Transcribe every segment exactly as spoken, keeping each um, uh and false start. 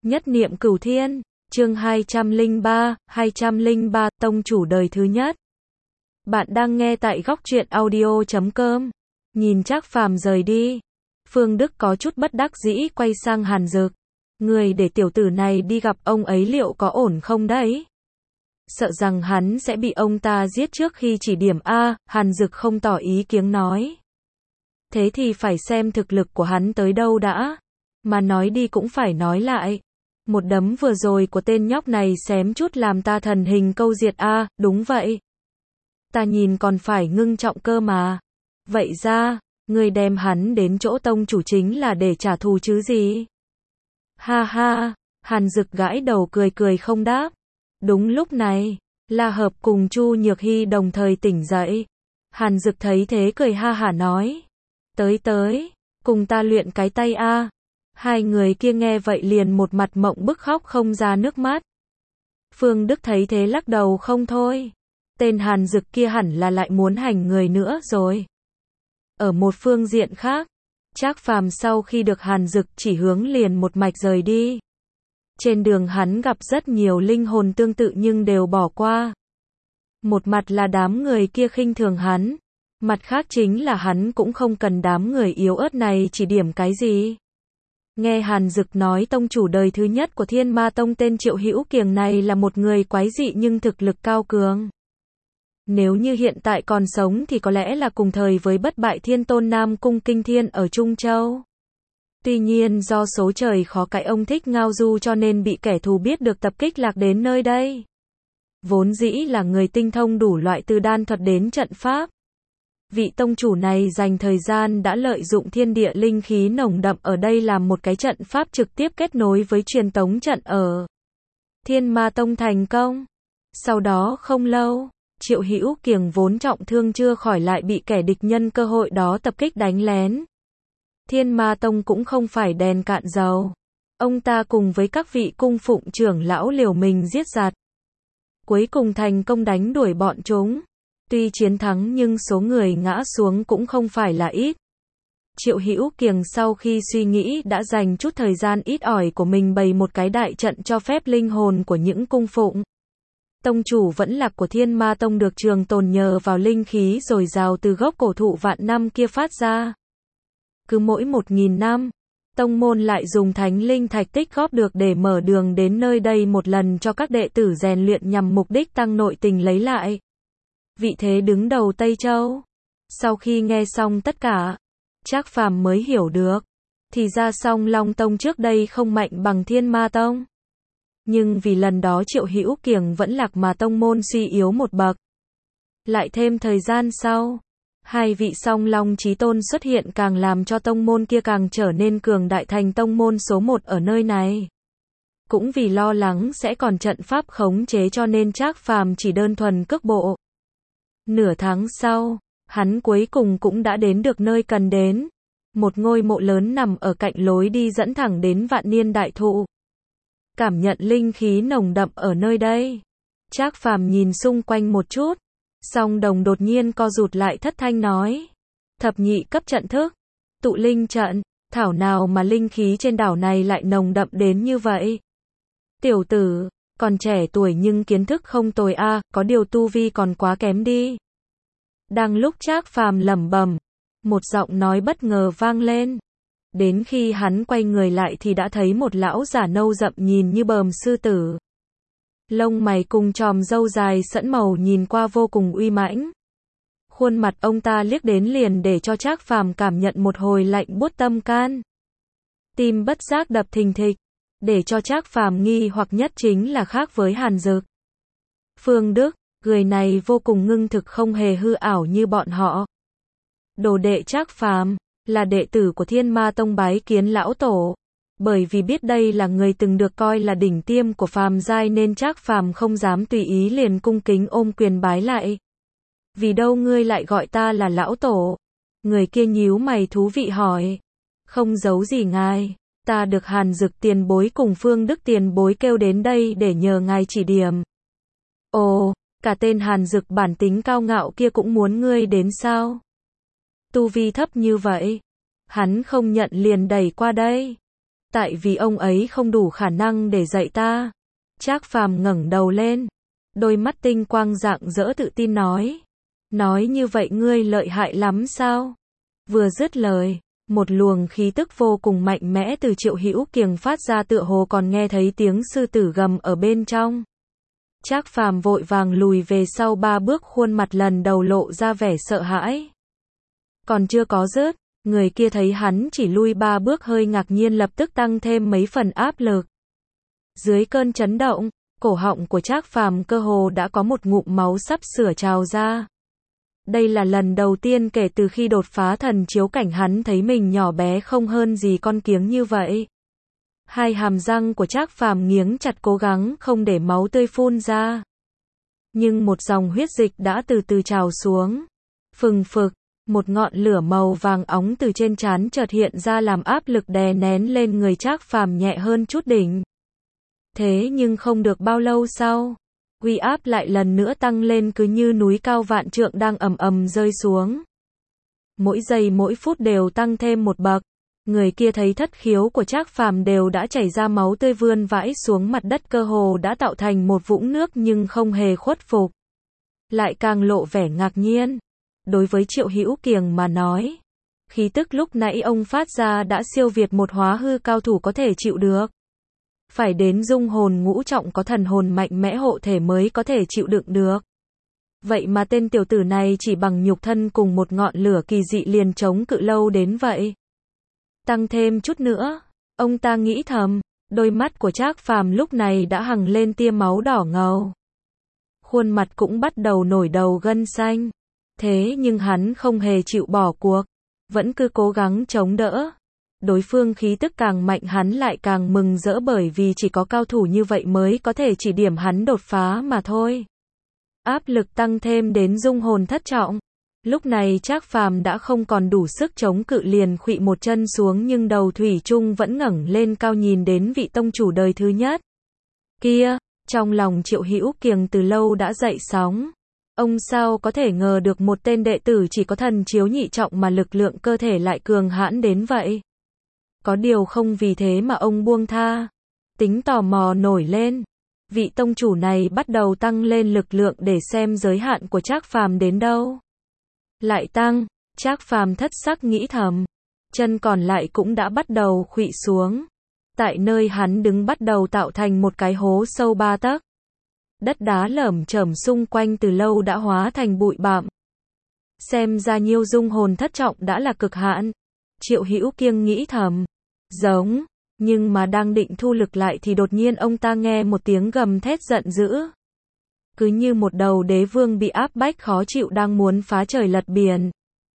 Nhất niệm cửu thiên, chương hai trăm lẻ ba, hai trăm lẻ ba, tông chủ đời thứ nhất. Bạn đang nghe tại góc truyện audio chấm com. Nhìn Trác Phàm rời đi, Phương Đức có chút bất đắc dĩ quay sang Hàn Dực. Người để tiểu tử này đi gặp ông ấy liệu có ổn không đấy? Sợ rằng hắn sẽ bị ông ta giết trước khi chỉ điểm A, Hàn Dực không tỏ ý kiến nói. Thế thì phải xem thực lực của hắn tới đâu đã. Mà nói đi cũng phải nói lại. Một đấm vừa rồi của tên nhóc này xém chút làm ta thần hình câu diệt A, đúng vậy. Ta nhìn còn phải ngưng trọng cơ mà. Vậy ra, người đem hắn đến chỗ tông chủ chính là để trả thù chứ gì? Ha ha, Hàn Dực gãi đầu cười cười không đáp. Đúng lúc này, La Hợp cùng Chu Nhược Hy đồng thời tỉnh dậy. Hàn Dực thấy thế cười ha hả nói. Tới tới, cùng ta luyện cái tay A. Hai người kia nghe vậy liền một mặt mộng bức khóc không ra nước mắt. Phương Đức thấy thế lắc đầu không thôi. Tên Hàn Dực kia hẳn là lại muốn hành người nữa rồi. Ở một phương diện khác, Trác Phàm sau khi được Hàn Dực chỉ hướng liền một mạch rời đi. Trên đường hắn gặp rất nhiều linh hồn tương tự nhưng đều bỏ qua. Một mặt là đám người kia khinh thường hắn, mặt khác chính là hắn cũng không cần đám người yếu ớt này chỉ điểm cái gì. Nghe Hàn Dực nói tông chủ đời thứ nhất của Thiên Ma Tông tên Triệu Hữu Kiềng này là một người quái dị nhưng thực lực cao cường. Nếu như hiện tại còn sống thì có lẽ là cùng thời với bất bại Thiên Tôn Nam Cung Kinh Thiên ở Trung Châu. Tuy nhiên do số trời khó cãi ông thích ngao du cho nên bị kẻ thù biết được tập kích lạc đến nơi đây. Vốn dĩ là người tinh thông đủ loại từ đan thuật đến trận pháp. Vị tông chủ này dành thời gian đã lợi dụng thiên địa linh khí nồng đậm ở đây làm một cái trận pháp trực tiếp kết nối với truyền tống trận ở Thiên Ma Tông thành công. Sau đó không lâu, Triệu Hữu Kiềng vốn trọng thương chưa khỏi lại bị kẻ địch nhân cơ hội đó tập kích đánh lén. Thiên Ma Tông cũng không phải đèn cạn dầu. Ông ta cùng với các vị cung phụng trưởng lão liều mình giết giặc. Cuối cùng thành công đánh đuổi bọn chúng. Tuy chiến thắng nhưng số người ngã xuống cũng không phải là ít. Triệu Hữu Kiềng sau khi suy nghĩ đã dành chút thời gian ít ỏi của mình bày một cái đại trận cho phép linh hồn của những cung phụng. Tông chủ vẫn lạc của Thiên Ma Tông được trường tồn nhờ vào linh khí dồi dào từ gốc cổ thụ vạn năm kia phát ra. Cứ mỗi một nghìn năm, tông môn lại dùng thánh linh thạch tích góp được để mở đường đến nơi đây một lần cho các đệ tử rèn luyện nhằm mục đích tăng nội tình lấy lại vị thế đứng đầu Tây Châu. Sau khi nghe xong tất cả, Trác Phàm mới hiểu được, thì ra Song Long Tông trước đây không mạnh bằng Thiên Ma Tông. Nhưng vì lần đó Triệu Hữu Kiềng vẫn lạc mà tông môn suy yếu một bậc. Lại thêm thời gian sau, hai vị Song Long chí tôn xuất hiện càng làm cho tông môn kia càng trở nên cường đại thành tông môn số một ở nơi này. Cũng vì lo lắng sẽ còn trận pháp khống chế cho nên Trác Phàm chỉ đơn thuần cước bộ. Nửa tháng sau, hắn cuối cùng cũng đã đến được nơi cần đến. Một ngôi mộ lớn nằm ở cạnh lối đi dẫn thẳng đến Vạn Niên Đại Thụ. Cảm nhận linh khí nồng đậm ở nơi đây, Trác Phàm nhìn xung quanh một chút, song đồng đột nhiên co rụt lại thất thanh nói. Thập nhị cấp trận thức, tụ linh trận, thảo nào mà linh khí trên đảo này lại nồng đậm đến như vậy. Tiểu tử, còn trẻ tuổi nhưng kiến thức không tồi a, à, có điều tu vi còn quá kém đi. Đang lúc Trác Phàm lẩm bẩm, một giọng nói bất ngờ vang lên. Đến khi hắn quay người lại thì đã thấy một lão giả nâu rậm nhìn như bờm sư tử. Lông mày cùng chòm râu dài sẫm màu nhìn qua vô cùng uy mãnh. Khuôn mặt ông ta liếc đến liền để cho Trác Phàm cảm nhận một hồi lạnh buốt tâm can. Tim bất giác đập thình thịch. Để cho Trác Phàm nghi hoặc nhất chính là khác với Hàn Dực. Phương Đức, người này vô cùng ngưng thực không hề hư ảo như bọn họ. Đồ đệ Trác Phàm là đệ tử của Thiên Ma Tông bái kiến lão tổ. Bởi vì biết đây là người từng được coi là đỉnh tiêm của phàm giai nên Trác Phàm không dám tùy ý liền cung kính ôm quyền bái lại. Vì đâu ngươi lại gọi ta là lão tổ? Người kia nhíu mày thú vị hỏi. Không giấu gì ngài. Ta được Hàn Dực tiền bối cùng Phương Đức tiền bối kêu đến đây để nhờ ngài chỉ điểm. Ồ, cả tên Hàn Dực bản tính cao ngạo kia cũng muốn ngươi đến sao? Tu vi thấp như vậy, hắn không nhận liền đẩy qua đây. Tại vì ông ấy không đủ khả năng để dạy ta. Trác Phàm ngẩng đầu lên, đôi mắt tinh quang rạng rỡ tự tin nói. Nói như vậy ngươi lợi hại lắm sao? Vừa dứt lời, một luồng khí tức vô cùng mạnh mẽ từ Triệu Hữu Kiềng phát ra, tựa hồ còn nghe thấy tiếng sư tử gầm ở bên trong. Trác Phàm vội vàng lùi về sau ba bước, khuôn mặt lần đầu lộ ra vẻ sợ hãi. Còn chưa có dứt, người kia thấy hắn chỉ lui ba bước hơi ngạc nhiên, lập tức tăng thêm mấy phần áp lực. Dưới cơn chấn động, cổ họng của Trác Phàm cơ hồ đã có một ngụm máu sắp sửa trào ra. Đây là lần đầu tiên kể từ khi đột phá thần chiếu cảnh hắn thấy mình nhỏ bé không hơn gì con kiếng như vậy. Hai hàm răng của Trác Phàm nghiến chặt, cố gắng không để máu tươi phun ra. Nhưng một dòng huyết dịch đã từ từ trào xuống. Phừng phực, một ngọn lửa màu vàng óng từ trên trán chợt hiện ra, làm áp lực đè nén lên người Trác Phàm nhẹ hơn chút đỉnh. Thế nhưng không được bao lâu sau, uy áp lại lần nữa tăng lên, cứ như núi cao vạn trượng đang ầm ầm rơi xuống. Mỗi giây mỗi phút đều tăng thêm một bậc. Người kia thấy thất khiếu của Trác Phàm đều đã chảy ra máu tươi vươn vãi xuống mặt đất, cơ hồ đã tạo thành một vũng nước, nhưng không hề khuất phục. Lại càng lộ vẻ ngạc nhiên. Đối với Triệu Hữu Kiềng mà nói, khí tức lúc nãy ông phát ra đã siêu việt một hóa hư cao thủ có thể chịu được. Phải đến dung hồn ngũ trọng có thần hồn mạnh mẽ hộ thể mới có thể chịu đựng được. Vậy mà tên tiểu tử này chỉ bằng nhục thân cùng một ngọn lửa kỳ dị liền chống cự lâu đến vậy. Tăng thêm chút nữa, ông ta nghĩ thầm, đôi mắt của Trác Phàm lúc này đã hằng lên tia máu đỏ ngầu. Khuôn mặt cũng bắt đầu nổi đầu gân xanh. Thế nhưng hắn không hề chịu bỏ cuộc, vẫn cứ cố gắng chống đỡ. Đối phương khí tức càng mạnh, hắn lại càng mừng rỡ, bởi vì chỉ có cao thủ như vậy mới có thể chỉ điểm hắn đột phá mà thôi. Áp lực tăng thêm đến dung hồn thất trọng. Lúc này Trác Phàm đã không còn đủ sức chống cự, liền khuỵu một chân xuống, nhưng đầu thủy chung vẫn ngẩng lên cao nhìn đến vị tông chủ đời thứ nhất. Kia, trong lòng Triệu Hữu Kiềng từ lâu đã dậy sóng. Ông sao có thể ngờ được một tên đệ tử chỉ có thần chiếu nhị trọng mà lực lượng cơ thể lại cường hãn đến vậy. Có điều không vì thế mà ông buông tha. Tính tò mò nổi lên. Vị tông chủ này bắt đầu tăng lên lực lượng để xem giới hạn của Trác Phàm đến đâu. Lại tăng, Trác Phàm thất sắc nghĩ thầm. Chân còn lại cũng đã bắt đầu khuỵu xuống. Tại nơi hắn đứng bắt đầu tạo thành một cái hố sâu ba tấc. Đất đá lởm chởm xung quanh từ lâu đã hóa thành bụi bặm. Xem ra nhiêu dung hồn thất trọng đã là cực hạn. Triệu Hữu Kiêng nghĩ thầm. Giống, nhưng mà đang định thu lực lại thì đột nhiên ông ta nghe một tiếng gầm thét giận dữ. Cứ như một đầu đế vương bị áp bách khó chịu đang muốn phá trời lật biển.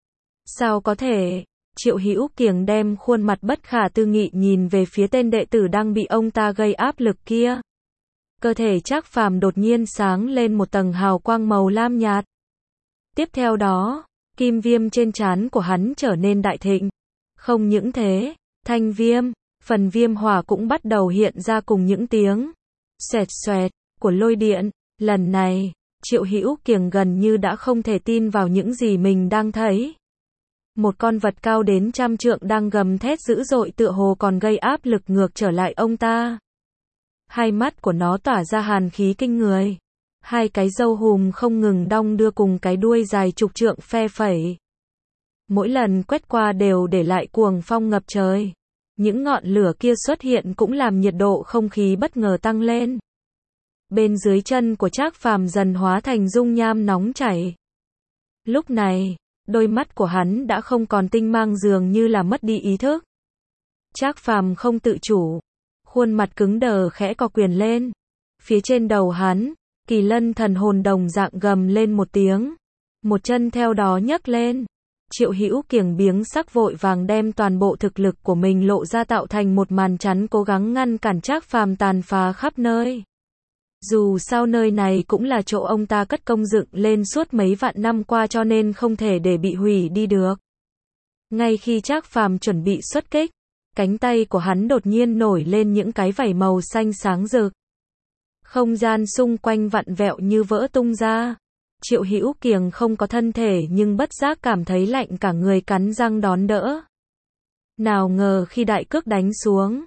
Sao có thể? Triệu Hữu Kiêng đem khuôn mặt bất khả tư nghị nhìn về phía tên đệ tử đang bị ông ta gây áp lực kia. Cơ thể Trác Phàm đột nhiên sáng lên một tầng hào quang màu lam nhạt. Tiếp theo đó, kim viêm trên trán của hắn trở nên đại thịnh. Không những thế, thanh viêm, phần viêm hỏa cũng bắt đầu hiện ra cùng những tiếng xoẹt xoẹt của lôi điện. Lần này, Triệu Hữu Kiêng gần như đã không thể tin vào những gì mình đang thấy. Một con vật cao đến trăm trượng đang gầm thét dữ dội, tựa hồ còn gây áp lực ngược trở lại ông ta. Hai mắt của nó tỏa ra hàn khí kinh người. Hai cái râu hùm không ngừng đong đưa cùng cái đuôi dài chục trượng phe phẩy. Mỗi lần quét qua đều để lại cuồng phong ngập trời. Những ngọn lửa kia xuất hiện cũng làm nhiệt độ không khí bất ngờ tăng lên. Bên dưới chân của Trác Phàm dần hóa thành dung nham nóng chảy. Lúc này, đôi mắt của hắn đã không còn tinh mang, dường như là mất đi ý thức. Trác Phàm không tự chủ. Khuôn mặt cứng đờ khẽ co quyền lên. Phía trên đầu hắn, Kỳ Lân thần hồn đồng dạng gầm lên một tiếng. Một chân theo đó nhấc lên. Triệu Hữu Kiêng biếng sắc vội vàng đem toàn bộ thực lực của mình lộ ra, tạo thành một màn chắn cố gắng ngăn cản Trác Phàm tàn phá khắp nơi. Dù sao nơi này cũng là chỗ ông ta cất công dựng lên suốt mấy vạn năm qua, cho nên không thể để bị hủy đi được. Ngay khi Trác Phàm chuẩn bị xuất kích, cánh tay của hắn đột nhiên nổi lên những cái vảy màu xanh sáng rực. Không gian xung quanh vặn vẹo như vỡ tung ra. Triệu Hữu Kiêng không có thân thể nhưng bất giác cảm thấy lạnh cả người, cắn răng đón đỡ. Nào ngờ khi đại cước đánh xuống,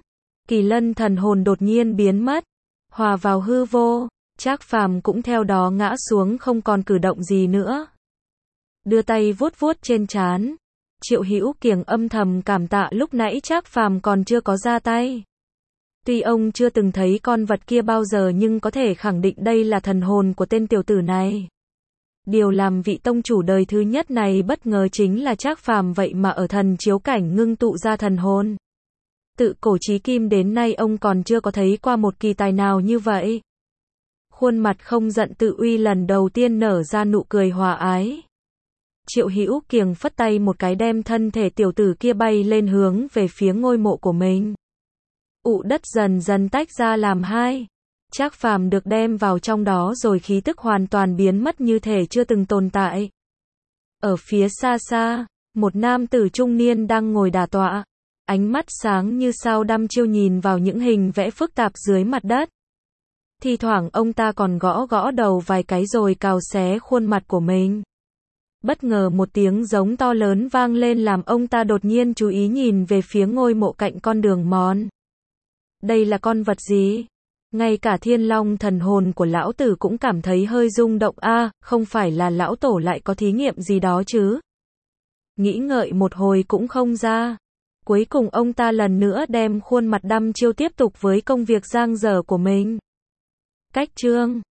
Kỳ Lân thần hồn đột nhiên biến mất, hòa vào hư vô, Trác Phàm cũng theo đó ngã xuống không còn cử động gì nữa. Đưa tay vuốt vuốt trên trán, Triệu Hữu Kiềng âm thầm cảm tạ lúc nãy Trác Phàm còn chưa có ra tay. Tuy ông chưa từng thấy con vật kia bao giờ nhưng có thể khẳng định đây là thần hồn của tên tiểu tử này. Điều làm vị tông chủ đời thứ nhất này bất ngờ chính là Trác Phàm vậy mà ở thần chiếu cảnh ngưng tụ ra thần hồn. Tự cổ chí kim đến nay ông còn chưa có thấy qua một kỳ tài nào như vậy. Khuôn mặt không giận tự uy lần đầu tiên nở ra nụ cười hòa ái. Triệu Hữu Kiềng phất tay một cái đem thân thể tiểu tử kia bay lên hướng về phía ngôi mộ của mình. Ụ đất dần dần tách ra làm hai. Trác Phàm được đem vào trong đó rồi khí tức hoàn toàn biến mất như thể chưa từng tồn tại. Ở phía xa xa, một nam tử trung niên đang ngồi đả tọa, ánh mắt sáng như sao đăm chiêu nhìn vào những hình vẽ phức tạp dưới mặt đất. Thì thoảng ông ta còn gõ gõ đầu vài cái rồi cào xé khuôn mặt của mình. Bất ngờ một tiếng giống to lớn vang lên làm ông ta đột nhiên chú ý nhìn về phía ngôi mộ cạnh con đường mòn. Đây là con vật gì? Ngay cả Thiên Long thần hồn của lão tử cũng cảm thấy hơi rung động a, à, không phải là lão tổ lại có thí nghiệm gì đó chứ? Nghĩ ngợi một hồi cũng không ra. Cuối cùng ông ta lần nữa đem khuôn mặt đăm chiêu tiếp tục với công việc giang dở của mình. Cách chương